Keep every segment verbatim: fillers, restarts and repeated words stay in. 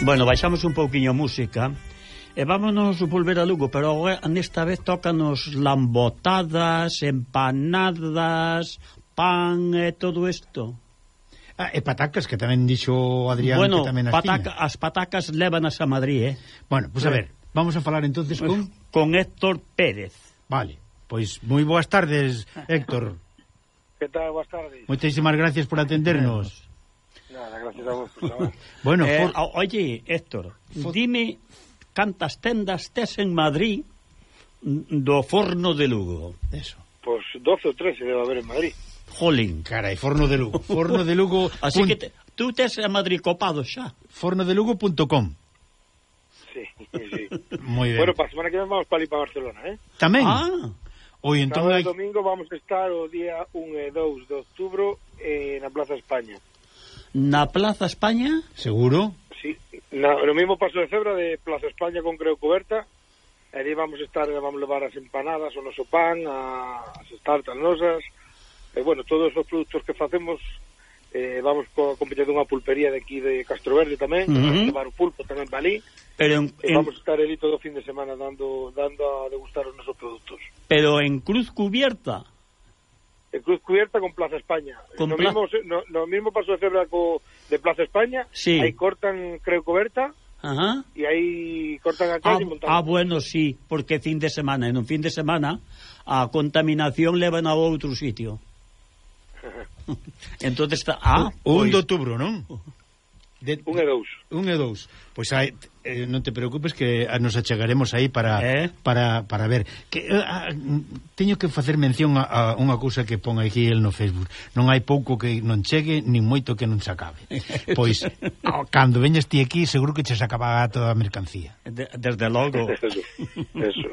Bueno, baixamos un pouquiño a música e vámonos volver a Lugo, pero nesta vez tócanos lambotadas, empanadas, pan e todo isto. Ah, e patacas, que tamén dixo Adrián, bueno, que tamén as pataca, tiña. as patacas lévanas a Madrid, eh? Bueno, pois pues a ver, vamos a falar entonces con... Con Héctor Pérez. Vale, pois moi boas tardes, Héctor. Que tal? Boas tardes. Moitísimas gracias por atendernos. Nada, gracias a vos por chamar. Bueno, eh, for... Oye, Héctor, for... dime cantas tendas tes en Madrid do Forno de Lugo. Eso. Pois pues doce ou trece debe haber en Madrid. Jolín. Carai, Forno de Lugo. Forno de Lugo. Así pun... que te, tú tes a Madrid copado xa. forno de lugo punto com. Sí, sí. Moi ben. Bueno, para a semana que ven vamos para ali para Barcelona, eh? Tamén? Ah. Oi, entón Sábado hai... e domingo vamos a estar o día un e dous de outubro eh, na Plaza España. Na Plaza España? Seguro? Sí, na, no mismo paso de cebra de Plaza España con Creu Coberta. E ali vamos a estar, vamos levar as empanadas, o noso pan, a, as tartas nosas. E bueno, todos os produtos que facemos, eh, vamos co, competindo unha pulpería de aquí de Castroverde tamén, uh -huh. levar o pulpo tamén para ali. Pero en, e vamos a estar ali todo o fin de semana dando dando a degustar os nosos produtos. Pero en Cruz Cubierta. En Cruz Cubierta con Plaza España. Con no, pla... mismo, no, no mismo paso de cebra co, de Plaza España, sí. Aí cortan Creu Coberta. Ajá. E aí cortan a calle ah, e montan. Ah, bueno, sí, porque fin de semana, en un fin de semana a contaminación levan a outro sitio. Entonces está ah, un pois... de outubro, non? De... Un e dous. Un e dous. Pois hai, eh, non te preocupes que nos achegaremos aí para eh? para, para ver. Que eh, a, teño que facer mención a, a unha cousa que pon aquí el no Facebook. Non hai pouco que non chegue, nin moito que non se acabe. Pois, cando veñes ti aquí, seguro que che se acaba toda a mercancía. De, desde logo. Eso. Eso.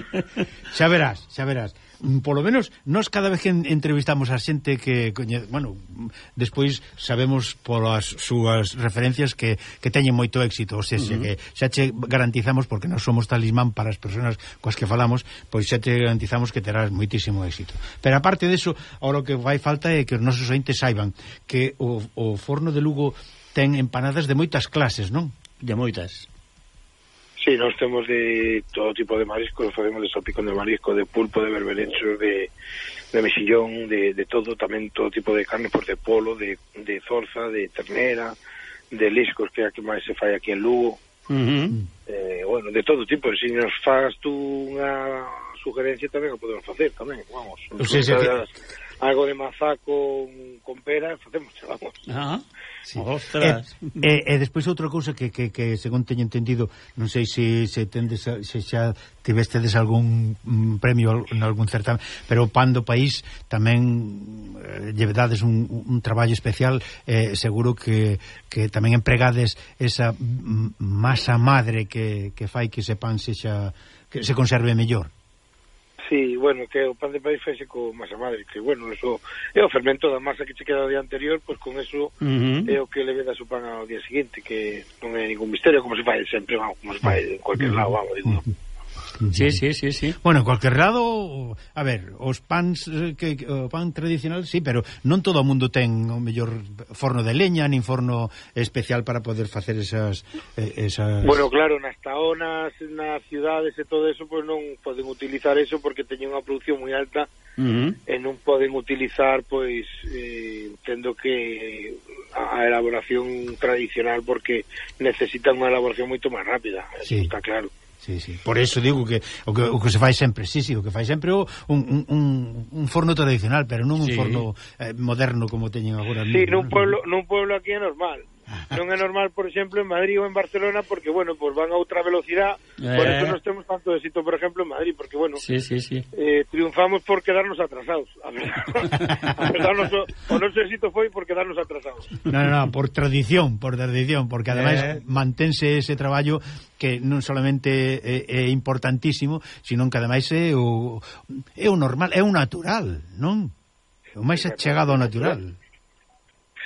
Xa verás, xa verás. Por lo menos, nós cada vez que entrevistamos a xente que, coñe, bueno, despois sabemos polas súas referencias que, que teñen moito éxito, ou sea, uh -huh. que xa che garantizamos, porque nós somos talismán para as persoas coas que falamos, pois xa te garantizamos que terás moitísimo éxito. Pero aparte deso, ahora o que vai falta é que os nosos ointes saiban que o, o Forno de Lugo ten empanadas de moitas clases, non? De moitas. Sí, nós temos de todo tipo de mariscos, facemos de salpicón de marisco, de pulpo, de berberechos, de, de mexillón, de, de todo, tamén todo tipo de carne, pues de polo, de, de zorza, de ternera, de liscos, que é a que máis se fai aquí en Lugo. Uh -huh. eh, bueno, de todo tipo, se si nos faz tú unha sugerencia tamén o podemos facer tamén, vamos. O sea, se que... algo de mazá con, con pera, facemos, vamos. Ah, sí. Ostras. E, e, e despois outra cousa que, que, que según teño entendido, non sei se, se tendes a, se xa tivestedes algún mm, premio en algún certamen, pero o Pan do País tamén eh, llevedades un, un traballo especial, eh, seguro que, que tamén empregades esa masa madre que, que fai que ese pan sexa, que se conserve mellor. Sí, bueno, que o pan de país fese co masa madre, que bueno, eso é o fermento da masa que che queda o día anterior, pois pues con eso uh -huh. é o que le vedas o pan ao día seguinte, que non é ningún misterio, como se fai sempre, vamos, como se fai en cualquier lado, vamos, digo. Sí, sí, sí, sí. Bueno, en cualquier lado, a ver, os pans que, que o pan tradicional, sí, pero non todo o mundo ten o mellor forno de leña, nin forno especial para poder facer esas, esas... Bueno, claro, nas taonas, nas ciudades e todo eso, pois pues non poden utilizar eso porque teñen unha produción moi alta uh -huh. e non poden utilizar, pois, eh, tendo que a, a elaboración tradicional porque necesitan unha elaboración moito máis rápida, sí. Eso está claro. Sí, sí. Por eso digo que o que, o que se fai sempre, sí, sí, o que fai sempre o un, un, un forno tradicional, pero non un sí. forno eh, moderno como teñen agora. Sí, nun pueblo, nun pueblo aquí é normal. Non é normal, por exemplo, en Madrid ou en Barcelona, porque, bueno, pues van a outra velocidade, eh. por eso nos temos tanto éxito, por exemplo, en Madrid, porque, bueno, sí, sí, sí. Eh, triunfamos por quedarnos atrasados. A verdad, a verdad noso, o noso éxito foi por quedarnos atrasados. No, no, no, por tradición, por tradición, porque ademais eh. mantense ese traballo que non solamente é, é importantísimo, sino que ademais é o, é o normal, é o natural, non? O máis achegado ao natural.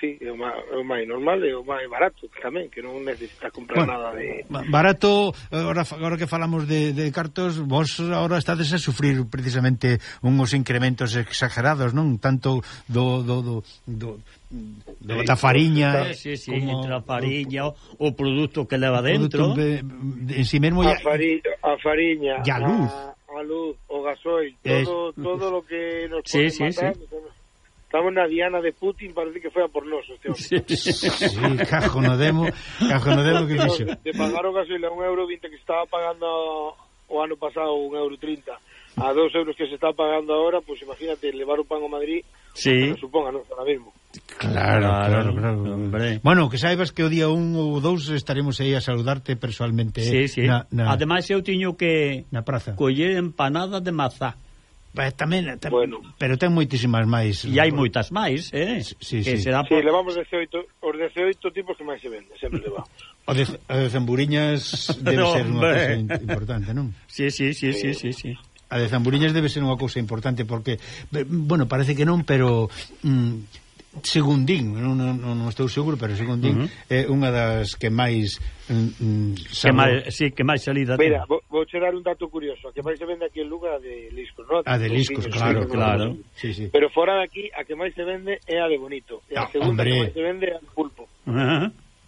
sí, é o máis, o máis normal e o máis barato tamén, que non necesitas comprar bueno, nada de... Barato, agora, agora que falamos de, de cartos, vos agora estades a sufrir precisamente unhos incrementos exagerados, non? Tanto do... do, do, do Do, da fariña, sí, sí, sí, como entre a fariña, o, o produto que leva dentro, be, en si mesmo a, fari, a fariña, a luz, a, a luz, o gasoil, todo, es... todo lo que nos sí, sí, matar. Sí. Estamos na diana de Putin, parece que foi a por nos, este hombre. Sí, sí, cajo no demo, cajo no demo que fixo. De pagar o gasoil a un euro vinte que estaba pagando o ano pasado un euro trinta, a dos euros que se está pagando ahora, pues imagínate, levar o pan a Madrid, sí. Que suponga, ¿no? Ahora mismo. Claro, claro, claro. Hombre. Bueno, que saibas que o día un ou dous estaremos aí a saludarte personalmente. Sí, sí. Na, na... Ademais eu tiño que na praza coller empanada de mazá. Pues tamén, tam... bueno. Pero ten moitísimas máis. E hai moitas máis, eh? Sí, que sí. será por... sí, levamos dezioito, os dezioito tipos que máis se vende, sempre levamos. O de, o de zamburiñas debe ser unha cousa importante, non? Sí, sí, sí, sí, sí, sí. A de zamburiñas debe ser unha cousa importante porque, bueno, parece que non, pero mm, según din, non, non, non estou seguro, pero según din, uh-huh. é unha das que máis mm, que máis, sí, que máis salida. Mira, vou, vou che dar un dato curioso, a que máis se vende aquí en Lugo a de Liscos, non? A de Liscos, claro, sí, claro. Sí, sí. Pero fora de aquí, a que máis se vende é a de Bonito, e a no, segunda hombre. que máis se vende é a de Pulpo. Uh-huh.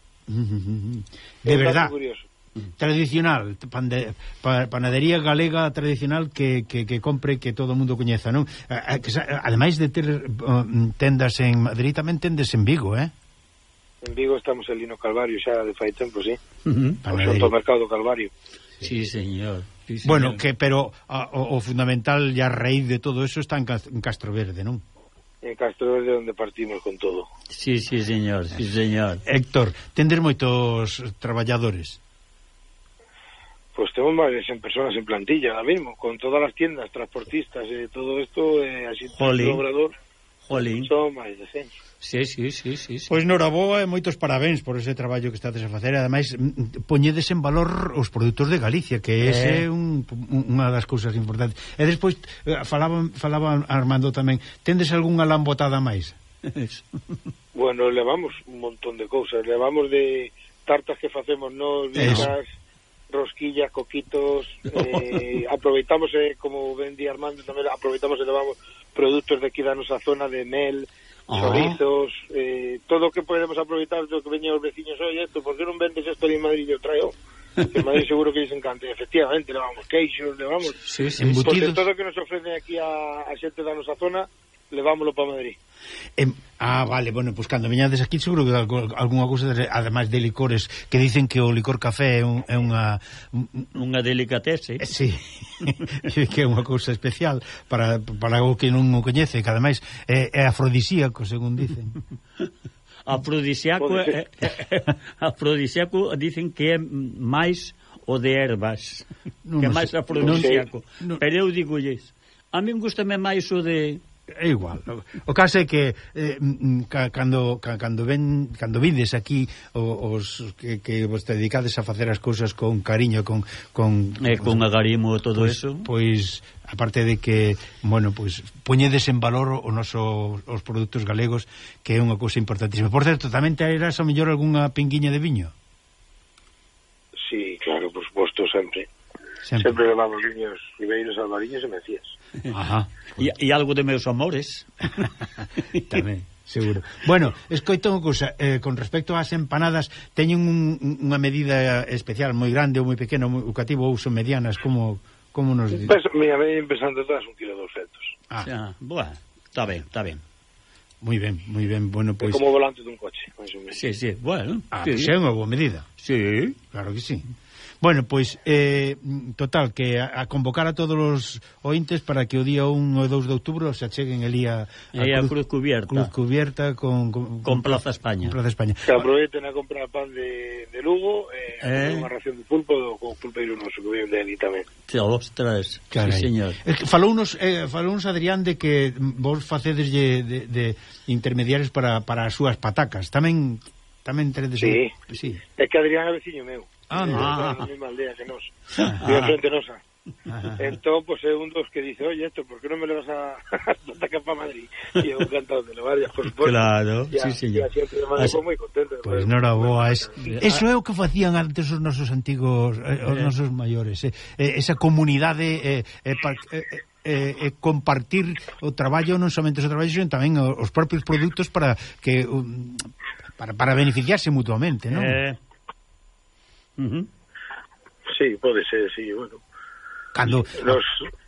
De verdad. Curioso. Tradicional, pande, pa, panadería galega tradicional que, que, que compre, que todo o mundo coñeza, non? Ademais de ter uh, tendas en Madrid, tamén tendes en Vigo, eh? En Vigo estamos en Lino Calvario xa de fai tempo, sí. Uh-huh. O Santo Mercado Calvario. Sí, señor. Sí, señor. Bueno, que pero a, o, o fundamental e a raíz de todo eso está en, en Castro Verde, non? En Castro Verde onde partimos con todo. Sí, sí, señor, sí, señor. Héctor, tendes moitos traballadores? Pues temos máis de cen personas en plantilla ahora mismo, con todas as tiendas, transportistas e eh, todo isto, eh, así todo obrador. Jolín. Son máis de cen. Sí, sí, sí, sí, sí. Pois noraboa e moitos parabéns por ese traballo que estades a facer. Ademais, poñedes en valor os produtos de Galicia, que é ese eh. un, unha das cousas importantes. E despois, falaba, falaba Armando tamén, tendes algunha lambotada máis? Bueno, levamos un montón de cousas. Levamos de tartas que facemos nos, vigas, rosquillas, coquitos, eh, aproveitamos, eh, como ben di Armando, tamén aproveitamos e levamos produtos de aquí da nosa zona de mel, chorizos, eh, todo o que podemos aproveitar do que veñen os veciños, oye, esto, por que non vendes esto en Madrid? Yo traio, que en Madrid seguro que lles encanta. Efectivamente, levamos queixos, levamos sí, sí, embutidos, porque todo o que nos ofrecen aquí a, a xente da nosa zona, levámoslo para Madrid. Eh, ah, vale, bueno, pues cando veñades aquí seguro que algunha cousa, ademais de licores, que dicen que o licor café é, un, é unha unha delicatese. Eh, sí, que é unha cousa especial para, para o que non o coñece, que ademais é, é afrodisíaco, según dicen. Afrodisíaco é, é, afrodisíaco dicen que é máis o de ervas, no, que é máis afrodisíaco. No, no. Pero eu digolles, a min gustame máis o de... É igual. O caso é que eh, cando, cando ven cando vides aquí os que, que vos te dedicades a facer as cousas con cariño, con con, eh, con agarimo todo pues, eso, pois aparte de que, bueno, pois poñedes en valor o noso os produtos galegos, que é unha cousa importantísima. Por certo, tamén te eras a mellor algunha pinguiña de viño? Sí, claro, por suposto, sempre. Sempre, sempre levamos viños ribeiros, albariños e mecías. Ajá. E, e algo de meus amores. Tamén, seguro. Bueno, escoito unha cousa, eh, con respecto ás empanadas, teñen un, unha medida especial, moi grande ou moi pequeno, moi cativo, ou son medianas, como, como nos dices? Pues, mira, ven empezando todas un kilo doscientos. Ah, ah bueno, está ben, está ben. Moi ben, moi ben, bueno, pois... Pues... como o volante dun coche, máis ou menos. Sí, sí, bueno. Ah, sí. Pues é unha boa medida. Sí. Claro que sí. Bueno, pois, eh, total, que a, a convocar a todos os ointes para que o día un ou dous de outubro se acheguen ali a, a, a Cruz, Cruz Cubierta. Cruz Cubierta con, con, con Plaza España. Con Plaza España. Que aproveiten a comprar pan de, de Lugo e eh, eh. unha ración de pulpo do co pulpeiro noso que ven de ali tamén. Ostras, sí, señor. Eh, falounos, eh, falounos Adrián de que vos facedes de, de, de intermediarios para, para as súas patacas. Tamén tamén teredes... Sí. sí. É que Adrián é veciño meu. Ah, no. Ah, na mesma aldea que nos. Ah. Vive frente nosa. Entón, pues é un dos que dice, oye, esto, ¿por qué no me lo vas a atacar para Madrid? Y eu encantado de levar, ya, por supuesto. Claro, ya, sí, señor. Ya, siempre de Madrid foi moi contento. Pois pues, noraboa, es, eso é o que facían antes os nosos antigos, eh, os nosos maiores, eh, eh, esa comunidade, eh, eh, pa, eh, eh, eh, compartir o traballo, non somente o traballo, sino tamén os propios produtos para que um, para, para beneficiarse mutuamente, non? Eh... Uh-huh. Sí, pode ser, sí, bueno. Cando nos,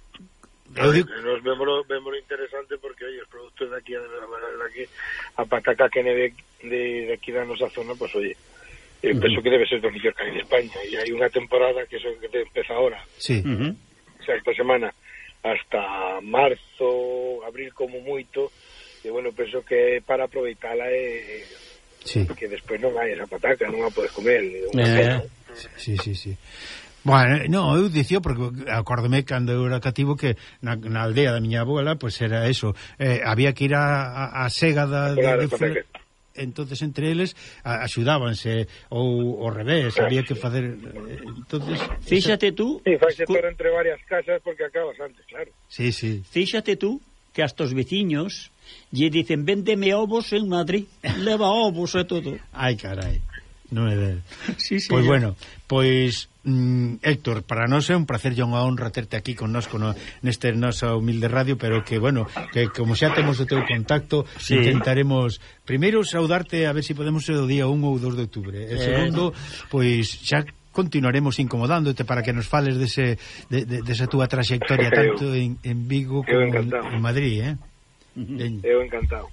eu digo... nos vemos, vemos interesante porque, oye, os produtos de aquí, de la verdad que a pataca que neve de, de aquí da nosa zona, pues, oye, eu uh-huh. penso que debe ser do mellor que hai en España, e hai unha temporada que eso que empeza ahora, sí. uh-huh. O sea, esta semana hasta marzo, abril como moito, e bueno, penso que para aproveitala é sí. Que despois non hai esa pataca, non a podes comer, unha eh. pena. Sí, sí, sí. Bueno, no, eu dicía, porque acórdome cando eu era cativo que na, na aldea da miña abuela, pues era eso, eh, había que ir a, a, a sega da, claro, de, de entonces entre eles a, axudábanse ou ao revés, había que facer eh, entonces fíxate tú, sí, faise pero entre varias casas porque acabas antes, claro. Sí, sí. Fíxate tú que hasta os veciños lle dicen, véndeme ovos en Madrid, leva ovos e todo. Ai, carai. Non é ver. Sí, sí. Pois pues bueno, pois mm, Héctor, para nós é un placer e unha honra terte aquí con nós no, neste nosa humilde radio, pero que, bueno, que como xa temos o teu contacto, sí. Intentaremos primeiro saudarte a ver se si podemos ser o día un ou dos de outubro. E eh. segundo, pois xa continuaremos incomodándote para que nos fales dese, de, de, desa túa trayectoria tanto en, en Vigo como en, en Madrid, eh? Uh-huh. Eu encantado.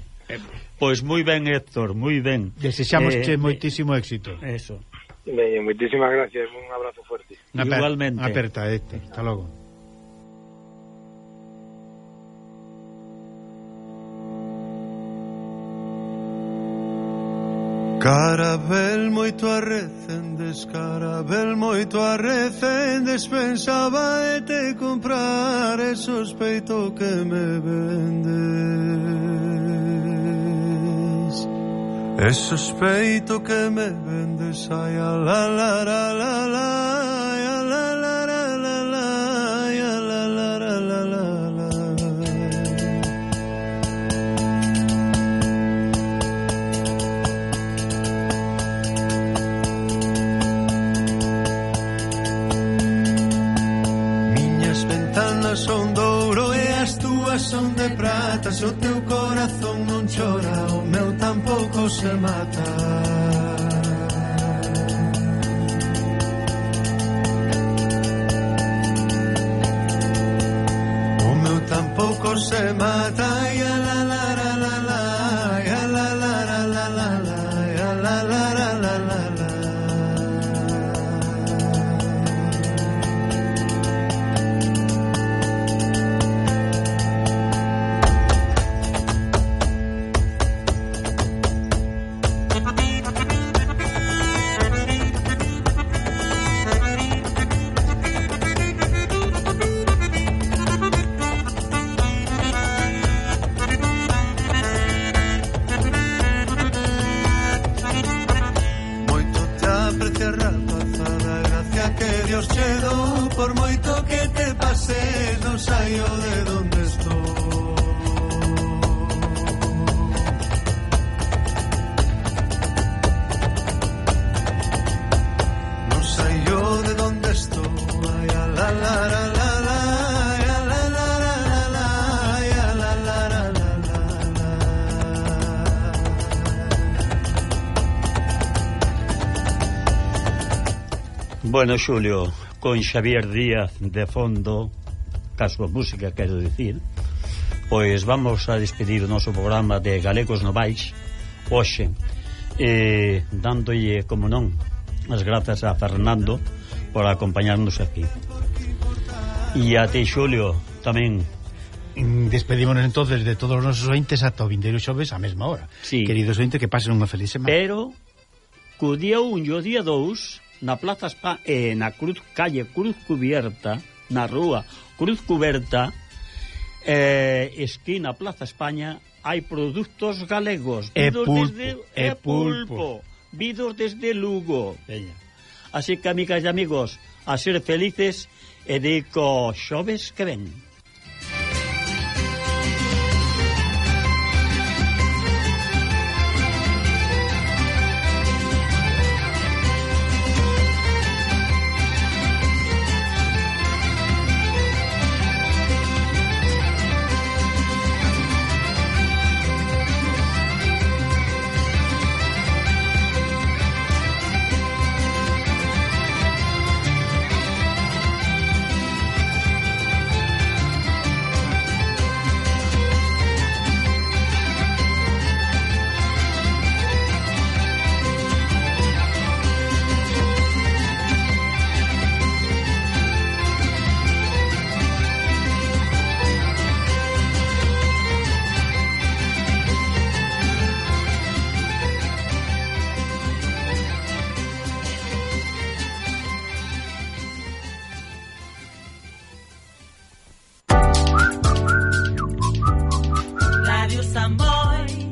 Pois moi ben, Héctor, moi ben. Desexamos eh, moitísimo éxito. Eso. Ben, moitísimas gracias, un abrazo fuerte. Igualmente. Aperta, Héctor. Hasta logo. Carabel moito arrecendes, carabel moito arrecendes, pensaba e te comprar e sospeito que me vendes. E sospeito que me vendes, ai, a la la la la la, ai, a la la la la la, ai, a la la la la la la. Miñas ventanas son de ouro e as túas son de prata, se o teu corazón non chora, o meu tampouco se mata. O meu tampouco se mata, ai, a la la la la la, ai, a la la la la la la, ai, a la la la la la la. Por moito que te pases, non saio de donde estou. Non saio de donde estou. Ai, a la la la la la, ai, a la la la la la, ai, a la la la la la. Bueno, Xulio, con Xavier Díaz de fondo, caso a música, quero dicir, pois vamos a despedir o noso programa de Galegos Novais hoxe, eh, dándolle, como non, as grazas a Fernando por acompañarnos aquí. E a ti, Xulio, tamén. Despedímonos entonces de todos os nosos ointes ata o vindeiro xoves á mesma hora. Sí. Queridos ointes, que pasen unha feliz semana. Pero, co día un e o día dous, na Plaza España, eh, na Cruz, calle Cruz Cubierta, na rúa Cruz Cubierta, eh, esquina Plaza España, hai produtos galegos, e vidos pulpo, desde e e pulpo, vidos desde Lugo. Veña. Así que, amigas e amigos, a ser felices e dico xoves que ven. Radio Samboy